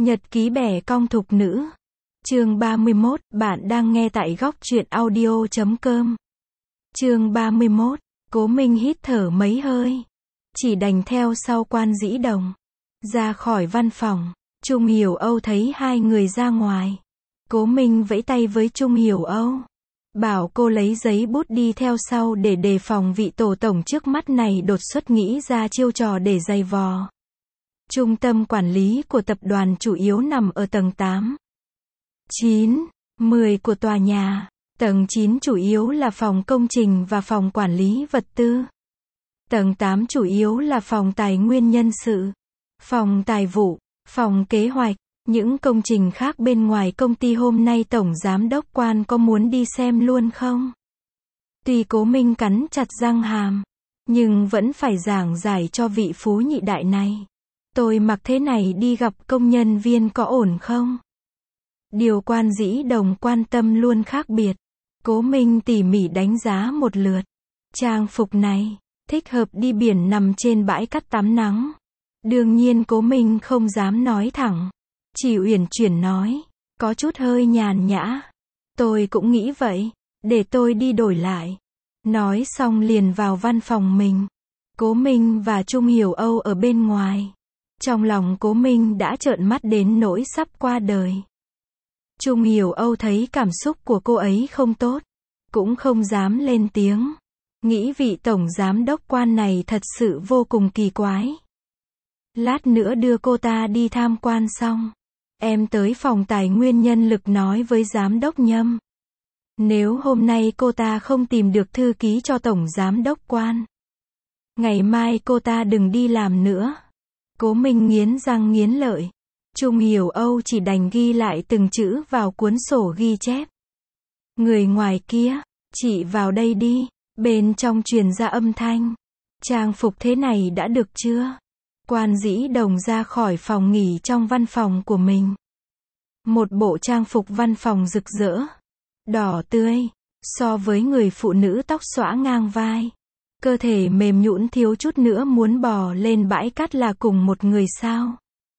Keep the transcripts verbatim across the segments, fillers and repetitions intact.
Nhật ký bẻ cong thục nữ. Chương ba mươi mốt, bạn đang nghe tại góc truyện audio chấm com. Chương ba mươi mốt, Cố Minh hít thở mấy hơi. Chỉ đành theo sau Quan Dĩ Đồng. Ra khỏi văn phòng, Trung Hiểu Âu thấy hai người ra ngoài. Cố Minh vẫy tay với Trung Hiểu Âu. Bảo cô lấy giấy bút đi theo sau để đề phòng vị tổ tổng trước mắt này đột xuất nghĩ ra chiêu trò để giày vò. Trung tâm quản lý của tập đoàn chủ yếu nằm ở tầng tám, chín, mười của tòa nhà. Tầng chín chủ yếu là phòng công trình và phòng quản lý vật tư. Tầng tám chủ yếu là phòng tài nguyên nhân sự, phòng tài vụ, phòng kế hoạch. Những công trình khác bên ngoài công ty hôm nay Tổng Giám đốc Quan có muốn đi xem luôn không? Tuy Cố Minh cắn chặt răng hàm, nhưng vẫn phải giảng giải cho vị phú nhị đại này. Tôi mặc thế này đi gặp công nhân viên có ổn không? Điều Quan Dĩ Đồng quan tâm luôn khác biệt. Cố Minh tỉ mỉ đánh giá một lượt. Trang phục này, thích hợp đi biển nằm trên bãi cát tắm nắng. Đương nhiên Cố Minh không dám nói thẳng. Chỉ uyển chuyển nói, có chút hơi nhàn nhã. Tôi cũng nghĩ vậy, để tôi đi đổi lại. Nói xong liền vào văn phòng mình. Cố Minh và Trung Hiểu Âu ở bên ngoài. Trong lòng Cố Minh đã trợn mắt đến nỗi sắp qua đời. Trung Hiểu Âu thấy cảm xúc của cô ấy không tốt, cũng không dám lên tiếng. Nghĩ vị tổng giám đốc Quan này thật sự vô cùng kỳ quái. Lát nữa đưa cô ta đi tham quan xong, em tới phòng tài nguyên nhân lực nói với giám đốc Nhâm. Nếu hôm nay cô ta không tìm được thư ký cho tổng giám đốc Quan, ngày mai cô ta đừng đi làm nữa. Cố Minh nghiến răng nghiến lợi. Trung Hiểu Âu chỉ đành ghi lại từng chữ vào cuốn sổ ghi chép. Người ngoài kia, chị vào đây đi. Bên trong truyền ra âm thanh. Trang phục thế này đã được chưa? Quan Dĩ Đồng ra khỏi phòng nghỉ trong văn phòng của mình. Một bộ trang phục văn phòng rực rỡ, đỏ tươi, so với người phụ nữ tóc xõa ngang vai. Cơ thể mềm nhũn thiếu chút nữa muốn bò lên bãi cát là cùng một người sao?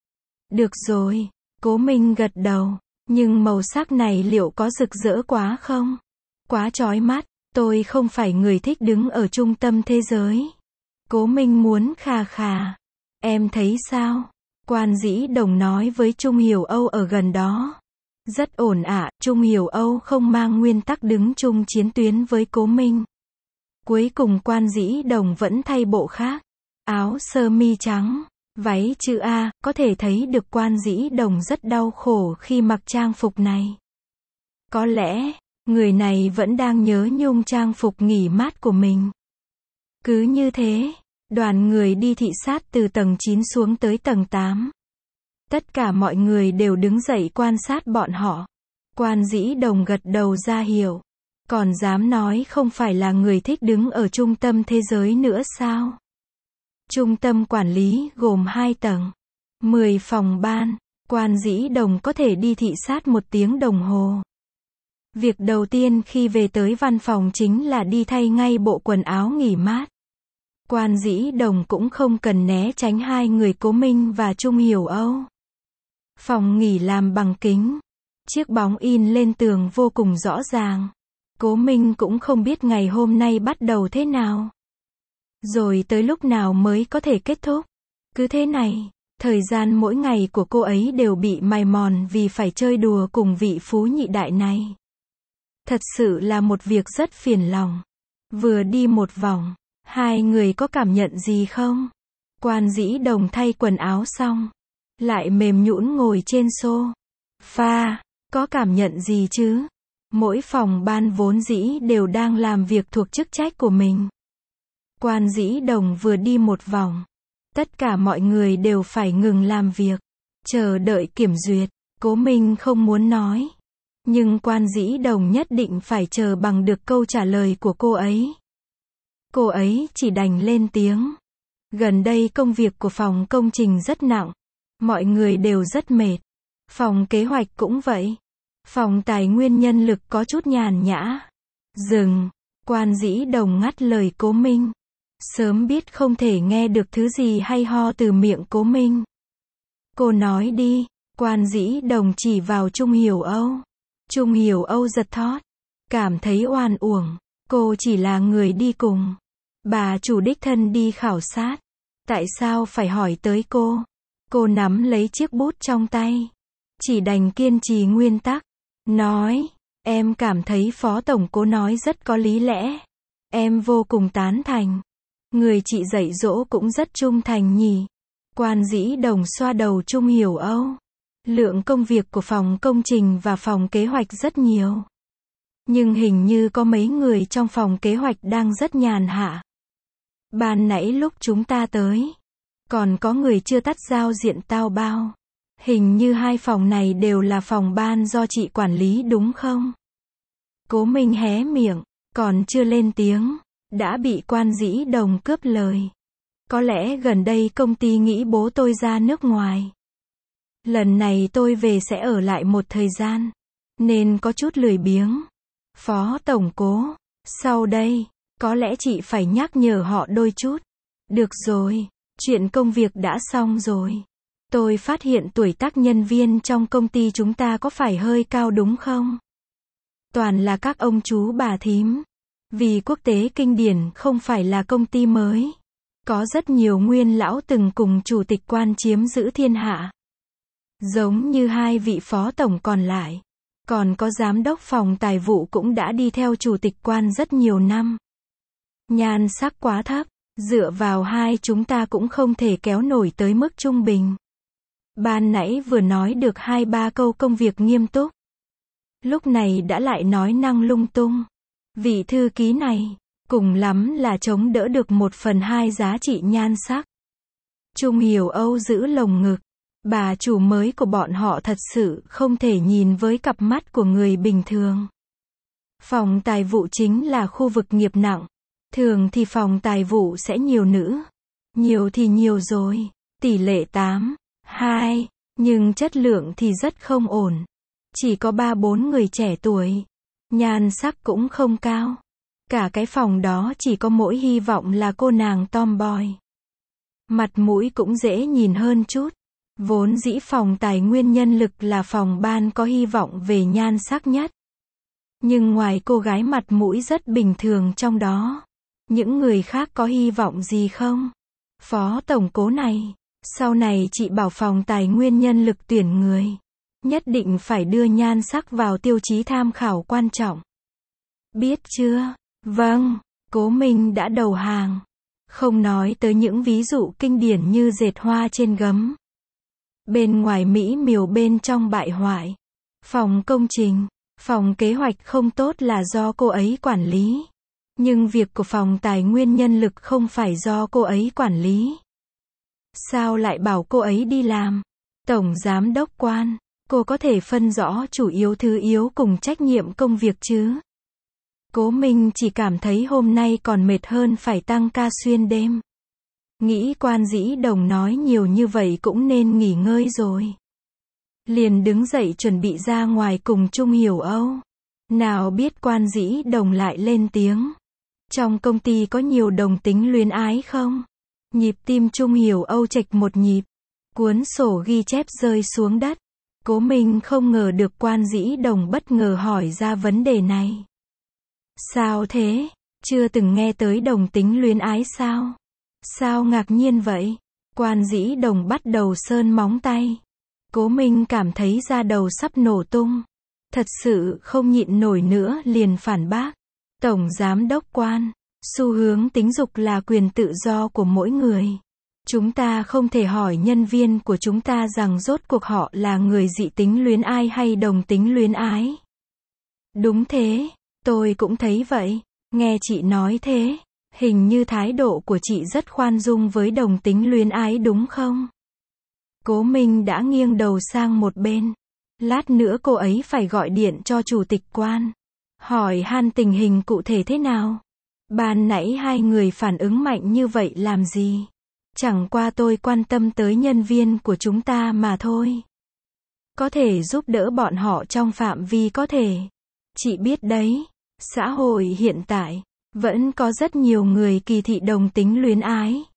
Được rồi, Cố Minh gật đầu, nhưng màu sắc này liệu có rực rỡ quá không? Quá chói mắt, tôi không phải người thích đứng ở trung tâm thế giới. Cố Minh muốn khà khà. Em thấy sao? Quan Dĩ Đồng nói với Trung Hiểu Âu ở gần đó. Rất ổn ạ, à, Trung Hiểu Âu không mang nguyên tắc đứng chung chiến tuyến với Cố Minh. Cuối cùng Quan Dĩ Đồng vẫn thay bộ khác. Áo sơ mi trắng, váy chữ A, có thể thấy được Quan Dĩ Đồng rất đau khổ khi mặc trang phục này. Có lẽ, người này vẫn đang nhớ nhung trang phục nghỉ mát của mình. Cứ như thế, đoàn người đi thị sát từ tầng chín xuống tới tầng tám. Tất cả mọi người đều đứng dậy quan sát bọn họ. Quan Dĩ Đồng gật đầu ra hiệu. Còn dám nói không phải là người thích đứng ở trung tâm thế giới nữa sao? Trung tâm quản lý gồm hai tầng, mười phòng ban. Quan Dĩ Đồng có thể đi thị sát một tiếng đồng hồ. Việc đầu tiên khi về tới văn phòng chính là đi thay ngay bộ quần áo nghỉ mát. Quan Dĩ Đồng cũng không cần né tránh hai người Cố Minh và Trung Hiểu Âu. Phòng nghỉ làm bằng kính. Chiếc bóng in lên tường vô cùng rõ ràng. Cố Minh cũng không biết ngày hôm nay bắt đầu thế nào. Rồi tới lúc nào mới có thể kết thúc. Cứ thế này, thời gian mỗi ngày của cô ấy đều bị mài mòn vì phải chơi đùa cùng vị phú nhị đại này. Thật sự là một việc rất phiền lòng. Vừa đi một vòng, hai người có cảm nhận gì không? Quan Dĩ Đồng thay quần áo xong, lại mềm nhũn ngồi trên sofa. Có cảm nhận gì chứ? Mỗi phòng ban vốn dĩ đều đang làm việc thuộc chức trách của mình. Quan Dĩ Đồng vừa đi một vòng, tất cả mọi người đều phải ngừng làm việc, chờ đợi kiểm duyệt. Cố Minh không muốn nói, nhưng Quan Dĩ Đồng nhất định phải chờ bằng được câu trả lời của cô ấy. Cô ấy chỉ đành lên tiếng. Gần đây công việc của phòng công trình rất nặng, mọi người đều rất mệt. Phòng kế hoạch cũng vậy. Phòng tài nguyên nhân lực có chút nhàn nhã. Dừng. Quan Dĩ Đồng ngắt lời Cố Minh. Sớm biết không thể nghe được thứ gì hay ho từ miệng Cố Minh. Cô nói đi. Quan Dĩ Đồng chỉ vào Trung Hiểu Âu. Trung Hiểu Âu giật thót, cảm thấy oan uổng. Cô chỉ là người đi cùng. Bà chủ đích thân đi khảo sát. Tại sao phải hỏi tới cô? Cô nắm lấy chiếc bút trong tay. Chỉ đành kiên trì nguyên tắc. Nói, em cảm thấy Phó Tổng Cố nói rất có lý lẽ. Em vô cùng tán thành. Người chị dạy dỗ cũng rất trung thành nhỉ. Quan Dĩ Đồng xoa đầu Trung Hiểu Âu. Lượng công việc của phòng công trình và phòng kế hoạch rất nhiều. Nhưng hình như có mấy người trong phòng kế hoạch đang rất nhàn hạ. Ban nãy lúc chúng ta tới, còn có người chưa tắt giao diện tao bao. Hình như hai phòng này đều là phòng ban do chị quản lý đúng không? Cố Minh hé miệng, còn chưa lên tiếng, đã bị Quan Dĩ Đồng cướp lời. Có lẽ gần đây công ty nghĩ bố tôi ra nước ngoài. Lần này tôi về sẽ ở lại một thời gian, nên có chút lười biếng. Phó Tổng Cố, sau đây, có lẽ chị phải nhắc nhở họ đôi chút. Được rồi, chuyện công việc đã xong rồi. Tôi phát hiện tuổi tác nhân viên trong công ty chúng ta có phải hơi cao đúng không? Toàn là các ông chú bà thím. Vì Quốc tế Kinh điển không phải là công ty mới. Có rất nhiều nguyên lão từng cùng chủ tịch Quan chiếm giữ thiên hạ. Giống như hai vị phó tổng còn lại. Còn có giám đốc phòng tài vụ cũng đã đi theo chủ tịch Quan rất nhiều năm. Nhan sắc quá thấp, dựa vào hai chúng ta cũng không thể kéo nổi tới mức trung bình. Ban nãy vừa nói được hai ba câu công việc nghiêm túc. Lúc này đã lại nói năng lung tung. Vị thư ký này, cùng lắm là chống đỡ được một phần hai giá trị nhan sắc. Trung Hiểu Âu giữ lồng ngực. Bà chủ mới của bọn họ thật sự không thể nhìn với cặp mắt của người bình thường. Phòng tài vụ chính là khu vực nghiệp nặng. Thường thì phòng tài vụ sẽ nhiều nữ. Nhiều thì nhiều rồi. Tỷ lệ tám, hai. Nhưng chất lượng thì rất không ổn. Chỉ có ba bốn người trẻ tuổi. Nhan sắc cũng không cao. Cả cái phòng đó chỉ có mỗi hy vọng là cô nàng tomboy. Mặt mũi cũng dễ nhìn hơn chút. Vốn dĩ phòng tài nguyên nhân lực là phòng ban có hy vọng về nhan sắc nhất. Nhưng ngoài cô gái mặt mũi rất bình thường trong đó, những người khác có hy vọng gì không? Phó Tổng Cố này, sau này chị bảo phòng tài nguyên nhân lực tuyển người, nhất định phải đưa nhan sắc vào tiêu chí tham khảo quan trọng. Biết chưa? Vâng, Cố Minh đã đầu hàng. Không nói tới những ví dụ kinh điển như dệt hoa trên gấm. Bên ngoài mỹ miều bên trong bại hoại. Phòng công trình, phòng kế hoạch không tốt là do cô ấy quản lý. Nhưng việc của phòng tài nguyên nhân lực không phải do cô ấy quản lý. Sao lại bảo cô ấy đi làm? Tổng giám đốc Quan, cô có thể phân rõ chủ yếu thứ yếu cùng trách nhiệm công việc chứ? Cố Minh chỉ cảm thấy hôm nay còn mệt hơn phải tăng ca xuyên đêm. Nghĩ Quan Dĩ Đồng nói nhiều như vậy cũng nên nghỉ ngơi rồi. Liền đứng dậy chuẩn bị ra ngoài cùng Trung Hiểu Âu. Nào biết Quan Dĩ Đồng lại lên tiếng. Trong công ty có nhiều đồng tính luyến ái không? Nhịp tim Trung Hiểu Âu chệch một nhịp. Cuốn sổ ghi chép rơi xuống đất. Cố Minh không ngờ được Quan Dĩ Đồng bất ngờ hỏi ra vấn đề này. Sao thế? Chưa từng nghe tới đồng tính luyến ái sao? Sao ngạc nhiên vậy? Quan Dĩ Đồng bắt đầu sơn móng tay. Cố Minh cảm thấy da đầu sắp nổ tung. Thật sự không nhịn nổi nữa liền phản bác. Tổng giám đốc Quan, xu hướng tính dục là quyền tự do của mỗi người. Chúng ta không thể hỏi nhân viên của chúng ta rằng rốt cuộc họ là người dị tính luyến ái hay đồng tính luyến ái. Đúng thế, tôi cũng thấy vậy. Nghe chị nói thế, hình như thái độ của chị rất khoan dung với đồng tính luyến ái đúng không? Cố Minh đã nghiêng đầu sang một bên. Lát nữa cô ấy phải gọi điện cho chủ tịch Quan. Hỏi han tình hình cụ thể thế nào? Ban nãy hai người phản ứng mạnh như vậy làm gì? Chẳng qua tôi quan tâm tới nhân viên của chúng ta mà thôi. Có thể giúp đỡ bọn họ trong phạm vi có thể. Chị biết đấy, xã hội hiện tại, vẫn có rất nhiều người kỳ thị đồng tính luyến ái.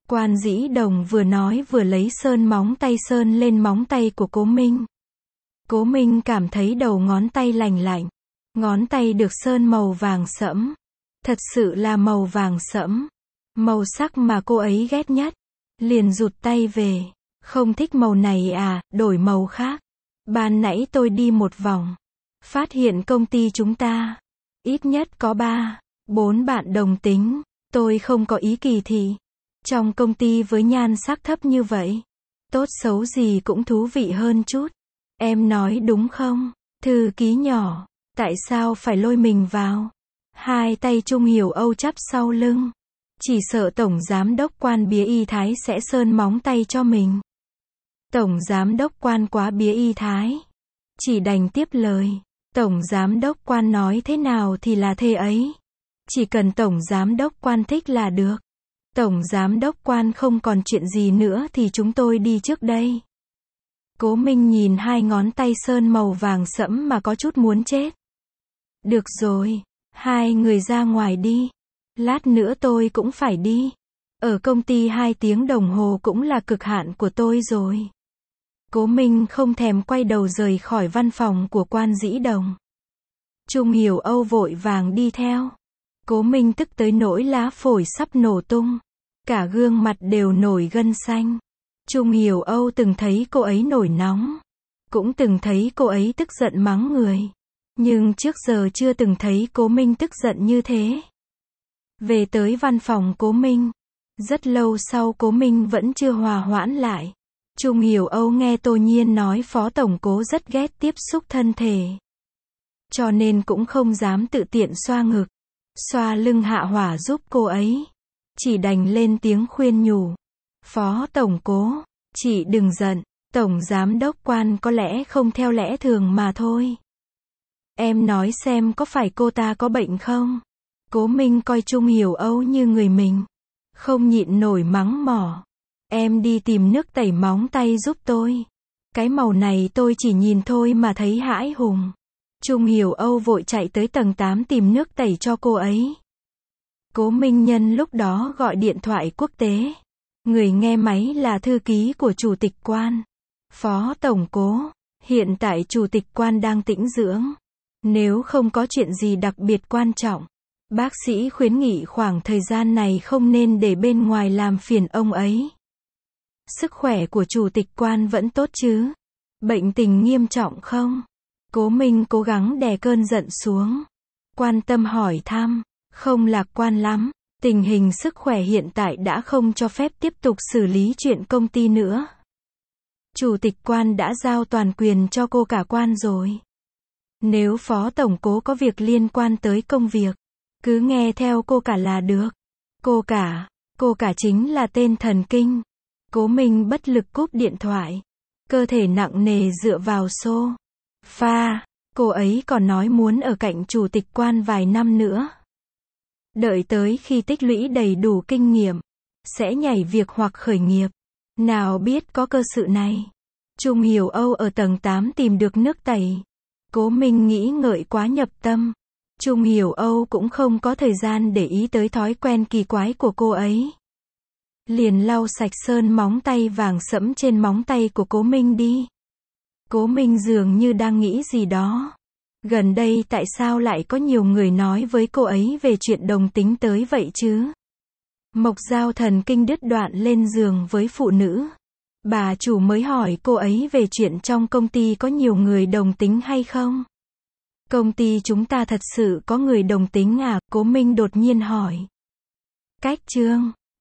Quan Dĩ Đồng vừa nói vừa lấy sơn móng tay sơn lên móng tay của Cố Minh. Cố Minh cảm thấy đầu ngón tay lành lạnh. Ngón tay được sơn màu vàng sẫm. Thật sự là màu vàng sẫm. Màu sắc mà cô ấy ghét nhất. Liền rụt tay về. Không thích màu này à, đổi màu khác. Ban nãy tôi đi một vòng. Phát hiện công ty chúng ta. Ít nhất có ba, bốn bạn đồng tính. Tôi không có ý kỳ thị. Trong công ty với nhan sắc thấp như vậy. Tốt xấu gì cũng thú vị hơn chút. Em nói đúng không? Thư ký nhỏ. Tại sao phải lôi mình vào? Hai tay Trung Hiểu Âu chắp sau lưng. Chỉ sợ Tổng Giám đốc Quan bía y thái sẽ sơn móng tay cho mình. Tổng Giám đốc Quan quá bía y thái. Chỉ đành tiếp lời. Tổng Giám đốc Quan nói thế nào thì là thế ấy. Chỉ cần Tổng Giám đốc Quan thích là được. Tổng Giám đốc Quan không còn chuyện gì nữa thì chúng tôi đi trước đây. Cố Minh nhìn hai ngón tay sơn màu vàng sẫm mà có chút muốn chết. Được rồi, hai người ra ngoài đi. Lát nữa tôi cũng phải đi. Ở công ty hai tiếng đồng hồ cũng là cực hạn của tôi rồi. Cố Minh không thèm quay đầu rời khỏi văn phòng của Quan Dĩ Đồng. Trung Hiểu Âu vội vàng đi theo. Cố Minh tức tới nỗi lá phổi sắp nổ tung. Cả gương mặt đều nổi gân xanh. Trung Hiểu Âu từng thấy cô ấy nổi nóng. Cũng từng thấy cô ấy tức giận mắng người. Nhưng trước giờ chưa từng thấy Cố Minh tức giận như thế. Về tới văn phòng Cố Minh. Rất lâu sau Cố Minh vẫn chưa hòa hoãn lại. Trung Hiểu Âu nghe Tô Nhiên nói Phó Tổng Cố rất ghét tiếp xúc thân thể. Cho nên cũng không dám tự tiện xoa ngực. Xoa lưng hạ hỏa giúp cô ấy. Chỉ đành lên tiếng khuyên nhủ. Phó Tổng Cố, chị đừng giận. Tổng Giám đốc Quan có lẽ không theo lẽ thường mà thôi. Em nói xem có phải cô ta có bệnh không? Cố Minh coi Trung Hiểu Âu như người mình. Không nhịn nổi mắng mỏ. Em đi tìm nước tẩy móng tay giúp tôi. Cái màu này tôi chỉ nhìn thôi mà thấy hãi hùng. Trung Hiểu Âu vội chạy tới tầng tám tìm nước tẩy cho cô ấy. Cố Minh nhân lúc đó gọi điện thoại quốc tế. Người nghe máy là thư ký của Chủ tịch Quan. Phó Tổng Cố, hiện tại Chủ tịch Quan đang tĩnh dưỡng. Nếu không có chuyện gì đặc biệt quan trọng, bác sĩ khuyến nghị khoảng thời gian này không nên để bên ngoài làm phiền ông ấy. Sức khỏe của Chủ tịch Quan vẫn tốt chứ? Bệnh tình nghiêm trọng không? Cố Minh cố gắng đè cơn giận xuống. Quan tâm hỏi thăm. Không lạc quan lắm. Tình hình sức khỏe hiện tại đã không cho phép tiếp tục xử lý chuyện công ty nữa. Chủ tịch Quan đã giao toàn quyền cho cô cả Quan rồi. Nếu Phó Tổng Cố có việc liên quan tới công việc, cứ nghe theo cô cả là được. Cô cả, cô cả chính là tên thần kinh. Cố Minh bất lực cúp điện thoại. Cơ thể nặng nề dựa vào xô pha. Cô ấy còn nói muốn ở cạnh Chủ tịch Quan vài năm nữa. Đợi tới khi tích lũy đầy đủ kinh nghiệm, sẽ nhảy việc hoặc khởi nghiệp. Nào biết có cơ sự này. Trung Hiểu Âu ở tầng tám tìm được nước tẩy. Cố Minh nghĩ ngợi quá nhập tâm. Trung Hiểu Âu cũng không có thời gian để ý tới thói quen kỳ quái của cô ấy. Liền lau sạch sơn móng tay vàng sẫm trên móng tay của Cố Minh đi. Cố Minh dường như đang nghĩ gì đó. Gần đây tại sao lại có nhiều người nói với cô ấy về chuyện đồng tính tới vậy chứ? Mộc Giao thần kinh đứt đoạn lên giường với phụ nữ. Bà chủ mới hỏi cô ấy về chuyện trong công ty có nhiều người đồng tính hay không? Công ty chúng ta thật sự có người đồng tính à? Cố Minh đột nhiên hỏi. Cách chương